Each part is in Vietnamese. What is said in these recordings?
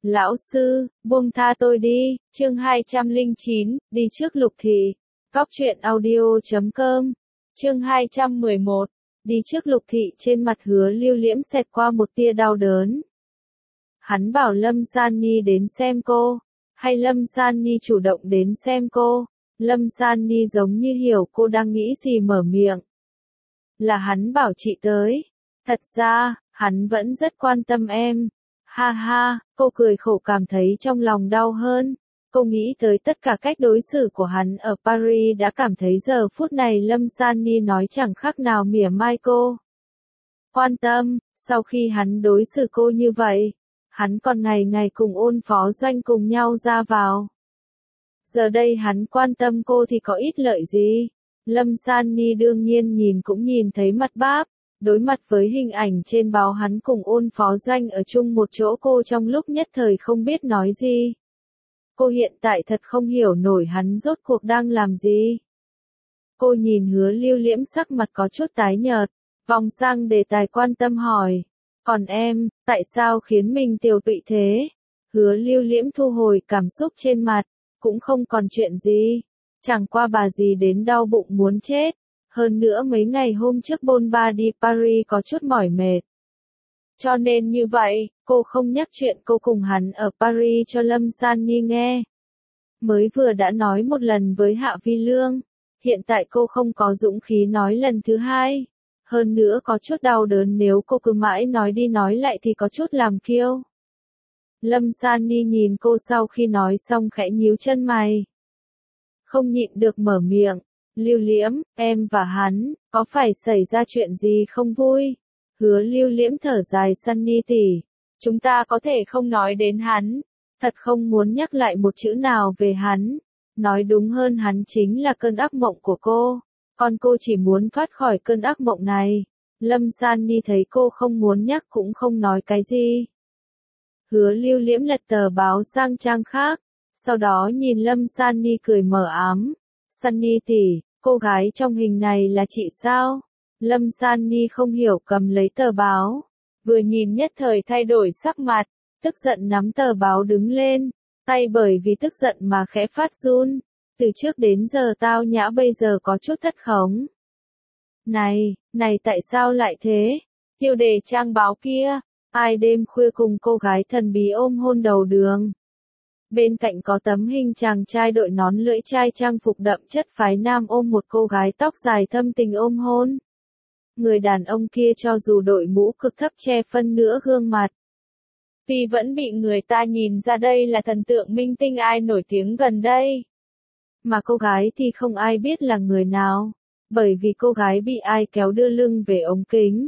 Lão sư, buông tha tôi đi, chương 209, đi trước Lục Thị. Cóc truyện audio.com, chương 211, đi trước Lục Thị. Trên mặt Hứa Lưu Liễm xẹt qua một tia đau đớn. Hắn bảo Lâm San Nhi đến xem cô, hay Lâm San Nhi chủ động đến xem cô? Lâm San Nhi giống như hiểu cô đang nghĩ gì mở miệng. Là hắn bảo chị tới. Thật ra, hắn vẫn rất quan tâm em. Ha ha, cô cười khổ cảm thấy trong lòng đau hơn. Cô nghĩ tới tất cả cách đối xử của hắn ở Paris đã cảm thấy giờ phút này Lâm San Nhi nói chẳng khác nào mỉa mai cô. Quan tâm, sau khi hắn đối xử cô như vậy, hắn còn ngày ngày cùng Ôn Phó Doanh cùng nhau ra vào. Giờ đây hắn quan tâm cô thì có ích lợi gì? Lâm San Nhi đương nhiên nhìn cũng nhìn thấy mặt báp. Đối mặt với hình ảnh trên báo hắn cùng Ôn Phó Doanh ở chung một chỗ, cô trong lúc nhất thời không biết nói gì. Cô hiện tại thật không hiểu nổi hắn rốt cuộc đang làm gì. Cô nhìn Hứa Lưu Liễm sắc mặt có chút tái nhợt, vòng sang đề tài quan tâm hỏi. Còn em, tại sao khiến mình tiều tụy thế? Hứa Lưu Liễm thu hồi cảm xúc trên mặt, cũng không còn chuyện gì. Chẳng qua bà dì đến đau bụng muốn chết. Hơn nữa mấy ngày hôm trước bôn ba đi Paris có chút mỏi mệt. Cho nên như vậy, cô không nhắc chuyện cô cùng hắn ở Paris cho Lâm San Nhi nghe. Mới vừa đã nói một lần với Hạ Vi Lương, hiện tại cô không có dũng khí nói lần thứ hai. Hơn nữa có chút đau đớn, nếu cô cứ mãi nói đi nói lại thì có chút làm kiêu. Lâm San Nhi nhìn cô sau khi nói xong khẽ nhíu chân mày. Không nhịn được mở miệng. Lưu Liễm, em và hắn, có phải xảy ra chuyện gì không vui? Hứa Lưu Liễm thở dài. Sunny tỷ, chúng ta có thể không nói đến hắn. Thật không muốn nhắc lại một chữ nào về hắn. Nói đúng hơn hắn chính là cơn ác mộng của cô. Còn cô chỉ muốn thoát khỏi cơn ác mộng này. Lâm San Nhi thấy cô không muốn nhắc cũng không nói cái gì. Hứa Lưu Liễm lật tờ báo sang trang khác. Sau đó nhìn Lâm San Nhi cười mờ ám. Sunny tỷ, cô gái trong hình này là chị sao? Lâm San Nhi không hiểu cầm lấy tờ báo. Vừa nhìn nhất thời thay đổi sắc mặt, tức giận nắm tờ báo đứng lên, tay bởi vì tức giận mà khẽ phát run. Từ trước đến giờ tao nhã bây giờ có chút thất khống. Này tại sao lại thế? Tiêu đề trang báo kia, ai đêm khuya cùng cô gái thần bí ôm hôn đầu đường. Bên cạnh có tấm hình chàng trai đội nón lưỡi chai trang phục đậm chất phái nam ôm một cô gái tóc dài thâm tình ôm hôn. Người đàn ông kia cho dù đội mũ cực thấp che phân nửa gương mặt, vì vẫn bị người ta nhìn ra đây là thần tượng minh tinh ai nổi tiếng gần đây. Mà cô gái thì không ai biết là người nào, bởi vì cô gái bị ai kéo đưa lưng về ống kính.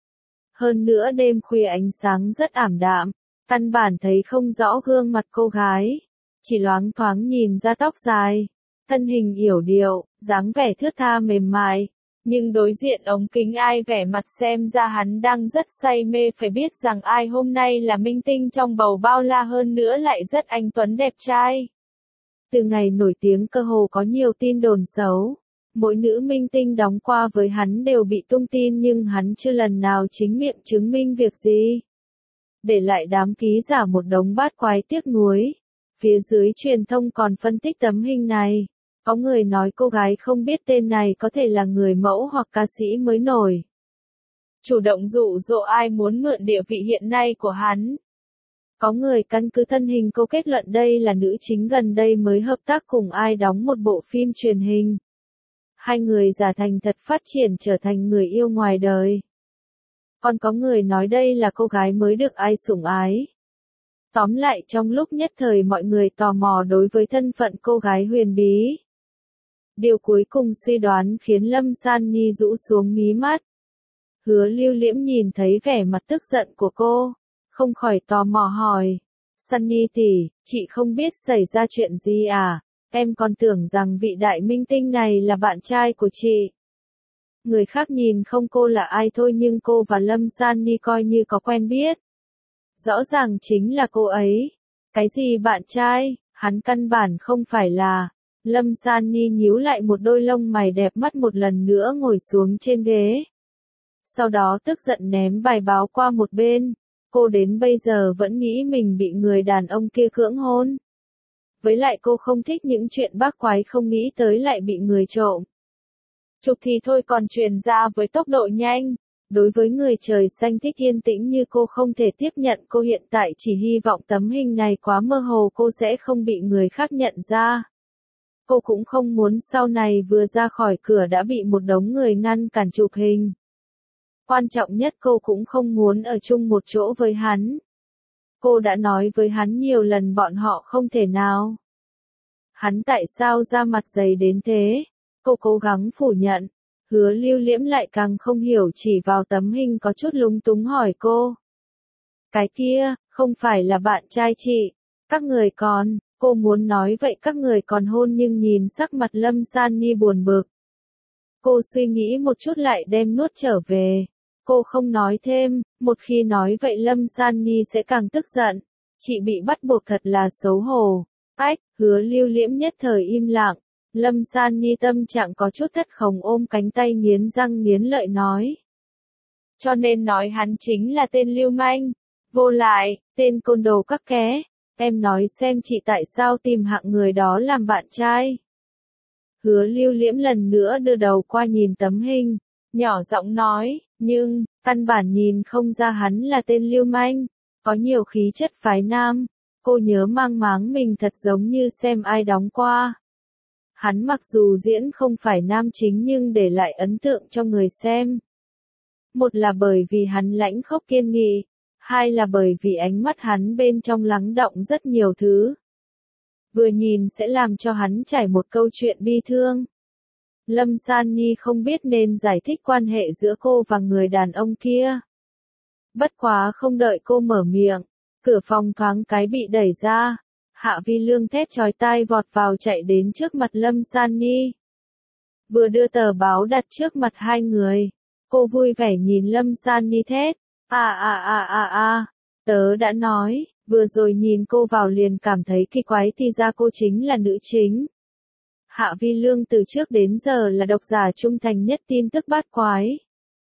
Hơn nữa đêm khuya ánh sáng rất ảm đạm. Căn bản thấy không rõ gương mặt cô gái, chỉ loáng thoáng nhìn ra tóc dài, thân hình yểu điệu, dáng vẻ thướt tha mềm mại, nhưng đối diện ống kính ai vẻ mặt xem ra hắn đang rất say mê. Phải biết rằng ai hôm nay là minh tinh trong bầu bao la, hơn nữa lại rất anh tuấn đẹp trai. Từ ngày nổi tiếng cơ hồ có nhiều tin đồn xấu, mỗi nữ minh tinh đóng qua với hắn đều bị tung tin, nhưng hắn chưa lần nào chính miệng chứng minh việc gì. Để lại đám ký giả một đống bát quái tiếc nuối. Phía dưới truyền thông còn phân tích tấm hình này. Có người nói cô gái không biết tên này có thể là người mẫu hoặc ca sĩ mới nổi. Chủ động dụ dỗ ai muốn mượn địa vị hiện nay của hắn. Có người căn cứ thân hình cô kết luận đây là nữ chính gần đây mới hợp tác cùng ai đóng một bộ phim truyền hình. Hai người giả thành thật phát triển trở thành người yêu ngoài đời. Còn có người nói đây là cô gái mới được ai sủng ái. Tóm lại trong lúc nhất thời mọi người tò mò đối với thân phận cô gái huyền bí. Điều cuối cùng suy đoán khiến Lâm San Nhi rũ xuống mí mắt. Hứa Lưu Liễm nhìn thấy vẻ mặt tức giận của cô, không khỏi tò mò hỏi. Sunny tỷ, chị không biết xảy ra chuyện gì à? Em còn tưởng rằng vị đại minh tinh này là bạn trai của chị. Người khác nhìn không cô là ai thôi, nhưng cô và Lâm San Nhi coi như có quen biết. Rõ ràng chính là cô ấy. Cái gì bạn trai, hắn căn bản không phải là. Lâm San Nhi nhíu lại một đôi lông mày đẹp mắt, một lần nữa ngồi xuống trên ghế. Sau đó tức giận ném bài báo qua một bên. Cô đến bây giờ vẫn nghĩ mình bị người đàn ông kia cưỡng hôn. Với lại cô không thích những chuyện bác quái, không nghĩ tới lại bị người trộm. Chụp thì thôi, còn truyền ra với tốc độ nhanh. Đối với người trời xanh thích yên tĩnh như cô không thể tiếp nhận, cô hiện tại chỉ hy vọng tấm hình này quá mơ hồ cô sẽ không bị người khác nhận ra. Cô cũng không muốn sau này vừa ra khỏi cửa đã bị một đống người ngăn cản chụp hình. Quan trọng nhất cô cũng không muốn ở chung một chỗ với hắn. Cô đã nói với hắn nhiều lần bọn họ không thể nào. Hắn tại sao ra mặt dày đến thế? Cô cố gắng phủ nhận. Hứa Lưu Liễm lại càng không hiểu, chỉ vào tấm hình có chút lúng túng hỏi cô. Cái kia, không phải là bạn trai chị. Các người còn, cô muốn nói vậy các người còn hôn nhưng nhìn sắc mặt Lâm San Ni buồn bực. Cô suy nghĩ một chút lại đem nuốt trở về. Cô không nói thêm, một khi nói vậy Lâm San Ni sẽ càng tức giận. Chị bị bắt buộc thật là xấu hổ. Ách, Hứa Lưu Liễm nhất thời im lặng. Lâm San Ni tâm trạng có chút thất khổng, ôm cánh tay nghiến răng nghiến lợi nói. Cho nên nói hắn chính là tên lưu manh, vô lại, tên côn đồ các ké. Em nói xem chị tại sao tìm hạng người đó làm bạn trai. Hứa Lưu Liễm lần nữa đưa đầu qua nhìn tấm hình, nhỏ giọng nói, nhưng, căn bản nhìn không ra hắn là tên lưu manh, có nhiều khí chất phái nam. Cô nhớ mang máng mình thật giống như xem ai đóng qua. Hắn mặc dù diễn không phải nam chính nhưng để lại ấn tượng cho người xem. Một là bởi vì hắn lãnh khốc kiên nghị, hai là bởi vì ánh mắt hắn bên trong lắng đọng rất nhiều thứ. Vừa nhìn sẽ làm cho hắn trải một câu chuyện bi thương. Lâm San Nhi không biết nên giải thích quan hệ giữa cô và người đàn ông kia. Bất quá không đợi cô mở miệng, cửa phòng thoáng cái bị đẩy ra. Hạ Vi Lương thét chói tai vọt vào chạy đến trước mặt Lâm San Nhi. Vừa đưa tờ báo đặt trước mặt hai người, cô vui vẻ nhìn Lâm San Nhi thét, tớ đã nói, vừa rồi nhìn cô vào liền cảm thấy kỳ quái thì ra cô chính là nữ chính. Hạ Vi Lương từ trước đến giờ là độc giả trung thành nhất tin tức bát quái.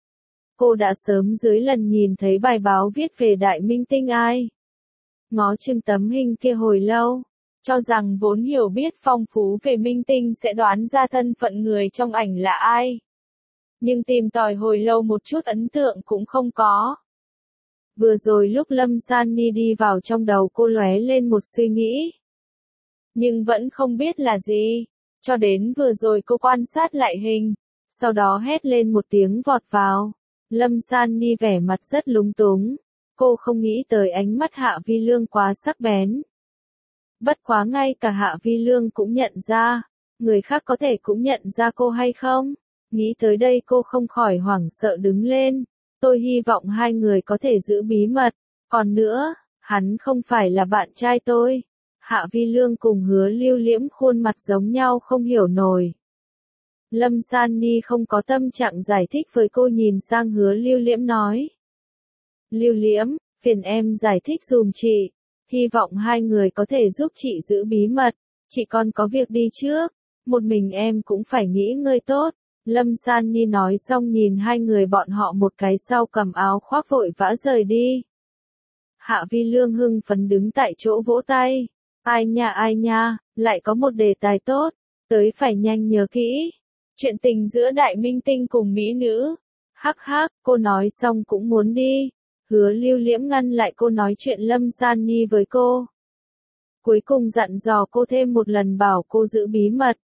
Cô đã sớm dưới lần nhìn thấy bài báo viết về đại minh tinh ai. Ngó chừng tấm hình kia hồi lâu, cho rằng vốn hiểu biết phong phú về minh tinh sẽ đoán ra thân phận người trong ảnh là ai. Nhưng tìm tòi hồi lâu một chút ấn tượng cũng không có. Vừa rồi lúc Lâm San Ni đi vào trong đầu cô lóe lên một suy nghĩ. Nhưng vẫn không biết là gì. Cho đến vừa rồi cô quan sát lại hình, sau đó hét lên một tiếng vọt vào. Lâm San Ni vẻ mặt rất lúng túng. Cô không nghĩ tới ánh mắt Hạ Vi Lương quá sắc bén. Bất quá ngay cả Hạ Vi Lương cũng nhận ra, người khác có thể cũng nhận ra cô hay không? Nghĩ tới đây cô không khỏi hoảng sợ đứng lên. Tôi hy vọng hai người có thể giữ bí mật. Còn nữa, hắn không phải là bạn trai tôi. Hạ Vi Lương cùng Hứa Lưu Liễm khuôn mặt giống nhau không hiểu nổi. Lâm San Ni không có tâm trạng giải thích với cô, nhìn sang Hứa Lưu Liễm nói. Lưu Liễm, phiền em giải thích dùm chị. Hy vọng hai người có thể giúp chị giữ bí mật. Chị còn có việc đi trước. Một mình em cũng phải nghỉ ngơi tốt. Lâm San Ni nói xong nhìn hai người bọn họ một cái sau cầm áo khoác vội vã rời đi. Hạ Vi Lương hưng phấn đứng tại chỗ vỗ tay. Ai nha, lại có một đề tài tốt. Tới phải nhanh nhớ kỹ. Chuyện tình giữa đại minh tinh cùng mỹ nữ. Hắc hắc, cô nói xong cũng muốn đi. Hứa Lưu Liễm ngăn lại cô nói chuyện Lâm San Ni với cô. Cuối cùng dặn dò cô thêm một lần bảo cô giữ bí mật.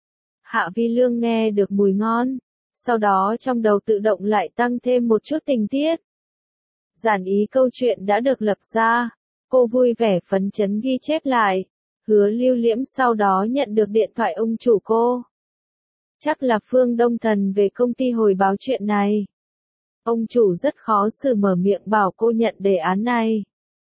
Hạ Vi Lương nghe được mùi ngon. Sau đó trong đầu tự động lại tăng thêm một chút tình tiết. Giản ý câu chuyện đã được lập ra. Cô vui vẻ phấn chấn ghi chép lại. Hứa Lưu Liễm sau đó nhận được điện thoại ông chủ cô. Chắc là Phương Đông Thần về công ty hồi báo chuyện này. Ông chủ rất khó xử mở miệng bảo cô nhận đề án này.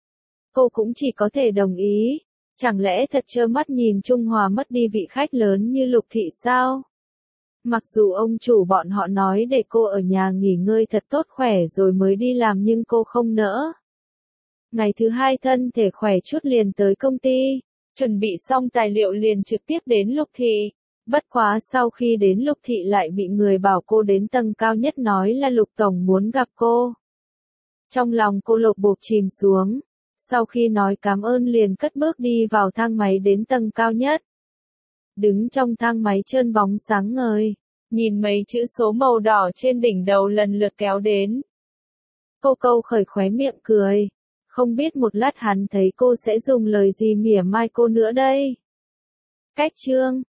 Cô cũng chỉ có thể đồng ý. Chẳng lẽ thật trơ mắt nhìn Trung Hòa mất đi vị khách lớn như Lục Thị sao? Mặc dù ông chủ bọn họ nói để cô ở nhà nghỉ ngơi thật tốt khỏe rồi mới đi làm nhưng cô không nỡ. Ngày thứ hai thân thể khỏe chút liền tới công ty. Chuẩn bị xong tài liệu liền trực tiếp đến Lục Thị. Bất quá sau khi đến Lục Thị lại bị người bảo cô đến tầng cao nhất nói là Lục Tổng muốn gặp cô. Trong lòng cô lột bột chìm xuống. Sau khi nói cảm ơn liền cất bước đi vào thang máy đến tầng cao nhất. Đứng trong thang máy trơn bóng sáng ngời, nhìn mấy chữ số màu đỏ trên đỉnh đầu lần lượt kéo đến. Cô câu khởi khóe miệng cười. Không biết một lát hắn thấy cô sẽ dùng lời gì mỉa mai cô nữa đây. Cách chương